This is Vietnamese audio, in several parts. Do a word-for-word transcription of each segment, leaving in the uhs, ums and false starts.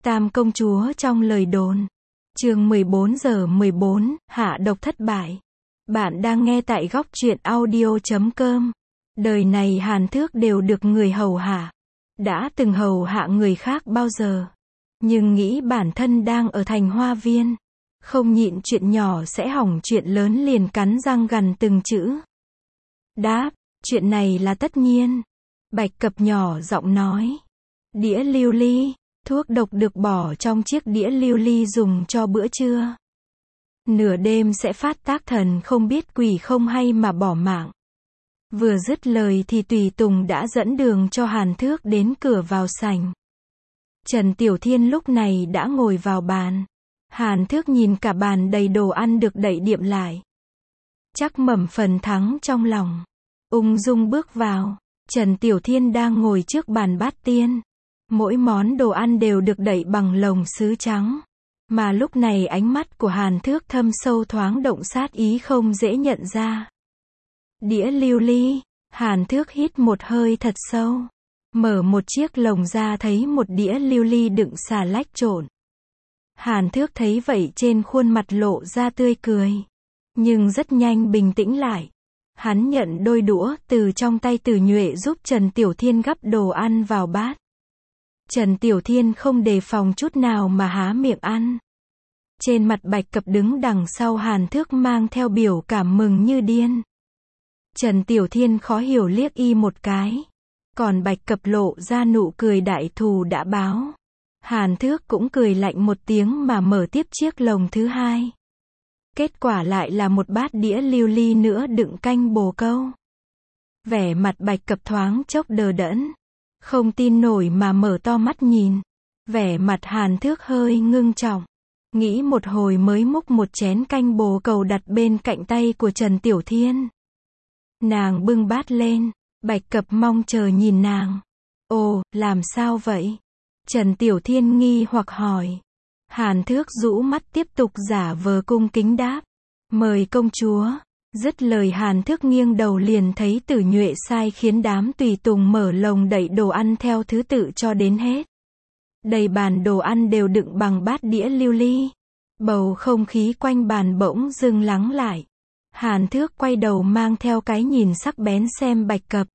Tam công chúa trong lời đồn. Chương mười bốn giờ mười bốn, hạ độc thất bại. Bạn đang nghe tại góc truyện audio chấm com. Đời này Hàn Thước đều được người hầu hạ. Đã từng hầu hạ người khác bao giờ. Nhưng nghĩ bản thân đang ở thành hoa viên. Không nhịn chuyện nhỏ sẽ hỏng chuyện lớn, liền cắn răng gằn từng chữ. Đáp, chuyện này là tất nhiên. Bạch Cập nhỏ giọng nói. Đĩa lưu ly. Thuốc độc được bỏ trong chiếc đĩa lưu ly dùng cho bữa trưa. Nửa đêm sẽ phát tác, thần không biết quỷ không hay mà bỏ mạng. Vừa dứt lời thì tùy tùng đã dẫn đường cho Hàn Thước đến cửa vào sảnh. Trần Tiểu Thiên lúc này đã ngồi vào bàn. Hàn Thước nhìn cả bàn đầy đồ ăn được đậy đệm lại. Chắc mẩm phần thắng trong lòng. Ung dung bước vào. Trần Tiểu Thiên đang ngồi trước bàn bát tiên. Mỗi món đồ ăn đều được đậy bằng lồng sứ trắng. Mà lúc này ánh mắt của Hàn Thước thâm sâu, thoáng động sát ý không dễ nhận ra. Đĩa lưu ly. Hàn Thước hít một hơi thật sâu. Mở một chiếc lồng ra thấy một đĩa lưu ly đựng xà lách trộn. Hàn Thước thấy vậy trên khuôn mặt lộ ra tươi cười. Nhưng rất nhanh bình tĩnh lại. Hắn nhận đôi đũa từ trong tay Tử Nhuệ giúp Trần Tiểu Thiên gắp đồ ăn vào bát. Trần Tiểu Thiên không đề phòng chút nào mà há miệng ăn. Trên mặt Bạch Cập đứng đằng sau Hàn Thước mang theo biểu cảm mừng như điên. Trần Tiểu Thiên khó hiểu liếc y một cái. Còn Bạch Cập lộ ra nụ cười đại thù đã báo. Hàn Thước cũng cười lạnh một tiếng mà mở tiếp chiếc lồng thứ hai. Kết quả lại là một bát đĩa lưu ly nữa đựng canh bồ câu. Vẻ mặt Bạch Cập thoáng chốc đờ đẫn. Không tin nổi mà mở to mắt nhìn. Vẻ mặt Hàn Thước hơi ngưng trọng. Nghĩ một hồi mới múc một chén canh bồ câu đặt bên cạnh tay của Trần Tiểu Thiên. Nàng bưng bát lên. Bạch Cập mong chờ nhìn nàng. Ồ, làm sao vậy? Trần Tiểu Thiên nghi hoặc hỏi. Hàn Thước rũ mắt tiếp tục giả vờ cung kính đáp. Mời công chúa. Dứt lời Hàn Thước nghiêng đầu liền thấy Tử Nhuệ sai khiến đám tùy tùng mở lồng đậy đồ ăn theo thứ tự cho đến hết. Đầy bàn đồ ăn đều đựng bằng bát đĩa lưu ly. Bầu không khí quanh bàn bỗng dưng lắng lại. Hàn Thước quay đầu mang theo cái nhìn sắc bén xem Bạch Cập.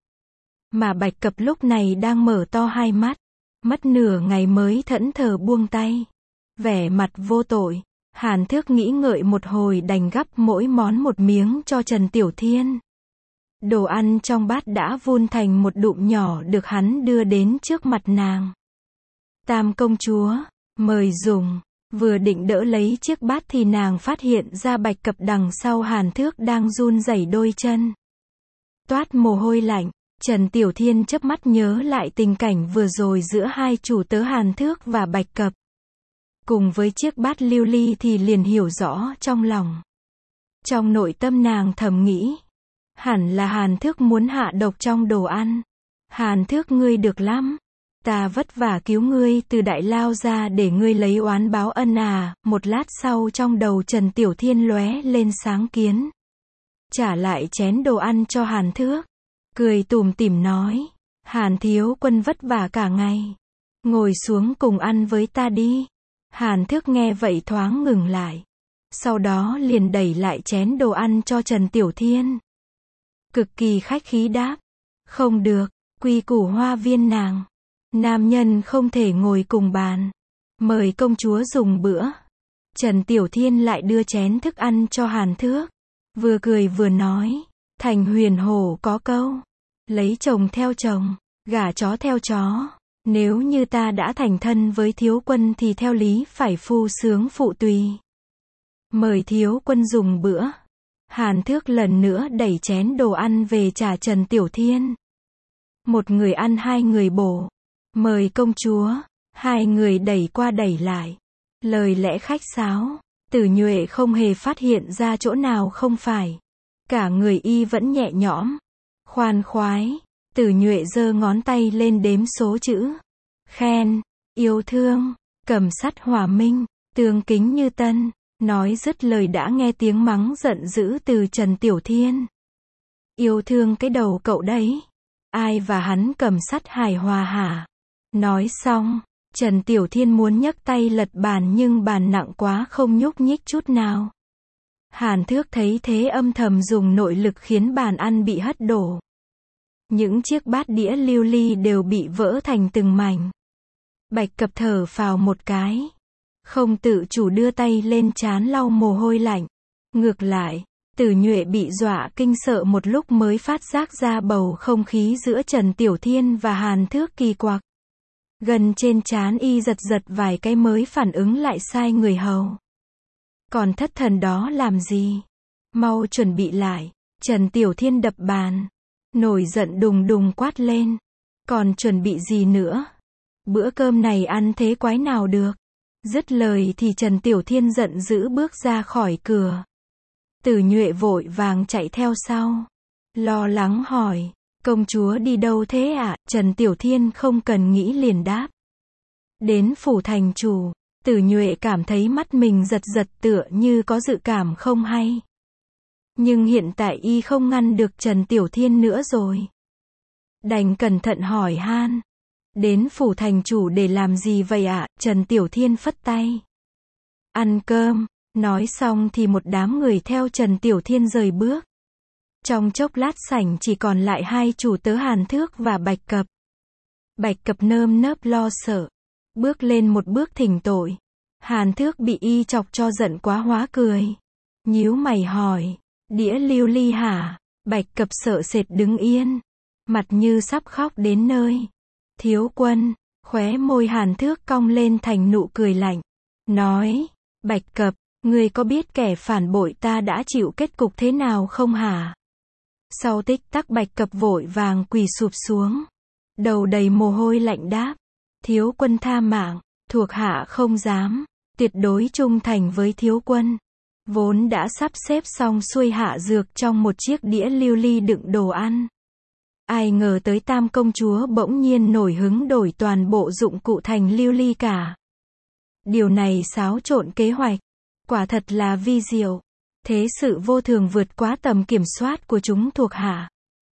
Mà Bạch Cập lúc này đang mở to hai mắt. Mất nửa ngày mới thẫn thờ buông tay. Vẻ mặt vô tội. Hàn Thước nghĩ ngợi một hồi đành gắp mỗi món một miếng cho Trần Tiểu Thiên. Đồ ăn trong bát đã vun thành một đụm nhỏ được hắn đưa đến trước mặt nàng. Tam công chúa, mời dùng. Vừa định đỡ lấy chiếc bát thì nàng phát hiện ra Bạch Cập đằng sau Hàn Thước đang run rẩy đôi chân. Toát mồ hôi lạnh. Trần Tiểu Thiên chớp mắt nhớ lại tình cảnh vừa rồi giữa hai chủ tớ Hàn Thước và Bạch Cập. Cùng với chiếc bát lưu ly thì liền hiểu rõ trong lòng. Trong nội tâm nàng thầm nghĩ. Hẳn là Hàn Thước muốn hạ độc trong đồ ăn. Hàn Thước ngươi được lắm. Ta vất vả cứu ngươi từ đại lao ra để ngươi lấy oán báo ân à. Một lát sau trong đầu Trần Tiểu Thiên lóe lên sáng kiến. Trả lại chén đồ ăn cho Hàn Thước. Cười tủm tỉm nói. Hàn thiếu quân vất vả cả ngày. Ngồi xuống cùng ăn với ta đi. Hàn Thước nghe vậy thoáng ngừng lại. Sau đó liền đẩy lại chén đồ ăn cho Trần Tiểu Thiên. Cực kỳ khách khí đáp. Không được, quy củ hoa viên nàng. Nam nhân không thể ngồi cùng bàn. Mời công chúa dùng bữa. Trần Tiểu Thiên lại đưa chén thức ăn cho Hàn Thước. Vừa cười vừa nói. Thành huyền hổ có câu. Lấy chồng theo chồng, gả chó theo chó. Nếu như ta đã thành thân với thiếu quân thì theo lý phải phu sướng phụ tùy. Mời thiếu quân dùng bữa. Hàn Thước lần nữa đẩy chén đồ ăn về trả Trần Tiểu Thiên. Một người ăn hai người bổ. Mời công chúa. Hai người đẩy qua đẩy lại. Lời lẽ khách sáo. Tử Nhuệ không hề phát hiện ra chỗ nào không phải. Cả người y vẫn nhẹ nhõm. Khoan khoái. Tử Nhuệ giơ ngón tay lên đếm số chữ. Khen, yêu thương, cầm sắt hòa minh, tương kính như tân. Nói dứt lời đã nghe tiếng mắng giận dữ từ Trần Tiểu Thiên. Yêu thương cái đầu cậu đấy. Ai và hắn cầm sắt hài hòa hả? Nói xong, Trần Tiểu Thiên muốn nhấc tay lật bàn nhưng bàn nặng quá không nhúc nhích chút nào. Hàn Thước thấy thế âm thầm dùng nội lực khiến bàn ăn bị hất đổ. Những chiếc bát đĩa lưu ly đều bị vỡ thành từng mảnh. Bạch Cập thở phào một cái. Không tự chủ đưa tay lên trán lau mồ hôi lạnh. Ngược lại, Tử Nhuệ bị dọa kinh sợ một lúc mới phát giác ra bầu không khí giữa Trần Tiểu Thiên và Hàn Thước kỳ quặc. Gần trên trán y giật giật vài cái mới phản ứng lại sai người hầu. Còn thất thần đó làm gì? Mau chuẩn bị lại. Trần Tiểu Thiên đập bàn. Nổi giận đùng đùng quát lên. Còn chuẩn bị gì nữa? Bữa cơm này ăn thế quái nào được? Dứt lời thì Trần Tiểu Thiên giận dữ bước ra khỏi cửa. Tử Nhuệ vội vàng chạy theo sau. Lo lắng hỏi. Công chúa đi đâu thế ạ? À? Trần Tiểu Thiên không cần nghĩ liền đáp. Đến phủ thành chủ. Tử Nhuệ cảm thấy mắt mình giật giật tựa như có dự cảm không hay. Nhưng hiện tại y không ngăn được Trần Tiểu Thiên nữa rồi. Đành cẩn thận hỏi han. Đến phủ thành chủ để làm gì vậy ạ? À? Trần Tiểu Thiên phất tay. Ăn cơm. Nói xong thì một đám người theo Trần Tiểu Thiên rời bước. Trong chốc lát sảnh chỉ còn lại hai chủ tớ Hàn Thước và Bạch Cập. Bạch Cập nơm nớp lo sợ. Bước lên một bước thỉnh tội. Hàn Thước bị y chọc cho giận quá hóa cười. Nhíu mày hỏi. Đĩa lưu ly hả? Bạch Cập sợ sệt đứng yên. Mặt như sắp khóc đến nơi. Thiếu quân. Khóe môi Hàn Thước cong lên thành nụ cười lạnh. Nói. Bạch Cập, ngươi có biết kẻ phản bội ta đã chịu kết cục thế nào không hả? Sau tích tắc Bạch Cập vội vàng quỳ sụp xuống. Đầu đầy mồ hôi lạnh đáp. Thiếu quân tha mạng, thuộc hạ không dám, tuyệt đối trung thành với thiếu quân. Vốn đã sắp xếp xong xuôi hạ dược trong một chiếc đĩa lưu ly đựng đồ ăn. Ai ngờ tới Tam công chúa bỗng nhiên nổi hứng đổi toàn bộ dụng cụ thành lưu ly cả. Điều này xáo trộn kế hoạch, quả thật là vi diệu. Thế sự vô thường vượt quá tầm kiểm soát của chúng thuộc hạ.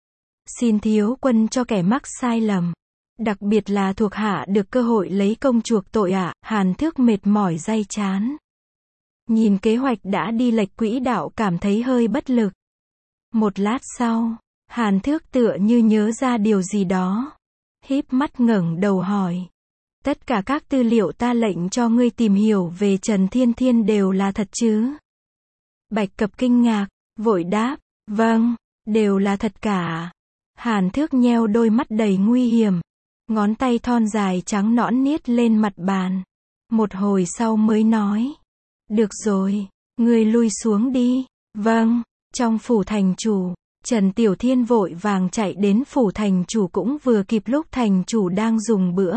Xin thiếu quân cho kẻ mắc sai lầm. Đặc biệt là thuộc hạ được cơ hội lấy công chuộc tội ạ. À. Hàn Thước mệt mỏi day chán. Nhìn kế hoạch đã đi lệch quỹ đạo cảm thấy hơi bất lực. Một lát sau, Hàn Thước tựa như nhớ ra điều gì đó. Híp mắt ngẩng đầu hỏi. Tất cả các tư liệu ta lệnh cho ngươi tìm hiểu về Trần Thiên Thiên đều là thật chứ? Bạch Cập kinh ngạc, vội đáp. Vâng, đều là thật cả. Hàn Thước nheo đôi mắt đầy nguy hiểm. Ngón tay thon dài trắng nõn niết lên mặt bàn. Một hồi sau mới nói. Được rồi, ngươi lui xuống đi. Vâng, trong phủ thành chủ, Trần Tiểu Thiên vội vàng chạy đến phủ thành chủ cũng vừa kịp lúc thành chủ đang dùng bữa.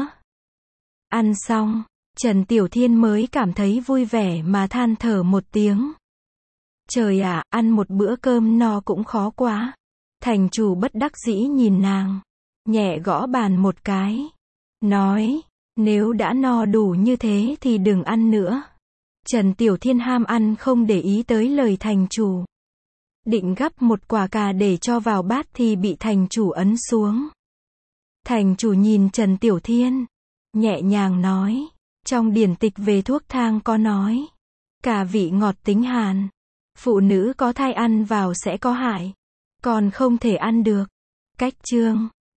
Ăn xong, Trần Tiểu Thiên mới cảm thấy vui vẻ mà than thở một tiếng. Trời ạ, à, ăn một bữa cơm no cũng khó quá. Thành chủ bất đắc dĩ nhìn nàng. Nhẹ gõ bàn một cái. Nói, nếu đã no đủ như thế thì đừng ăn nữa. Trần Tiểu Thiên ham ăn không để ý tới lời thành chủ. Định gắp một quả cà để cho vào bát thì bị thành chủ ấn xuống. Thành chủ nhìn Trần Tiểu Thiên. Nhẹ nhàng nói. Trong điển tịch về thuốc thang có nói. Cà vị ngọt tính hàn. Phụ nữ có thai ăn vào sẽ có hại. Còn không thể ăn được. Cách chương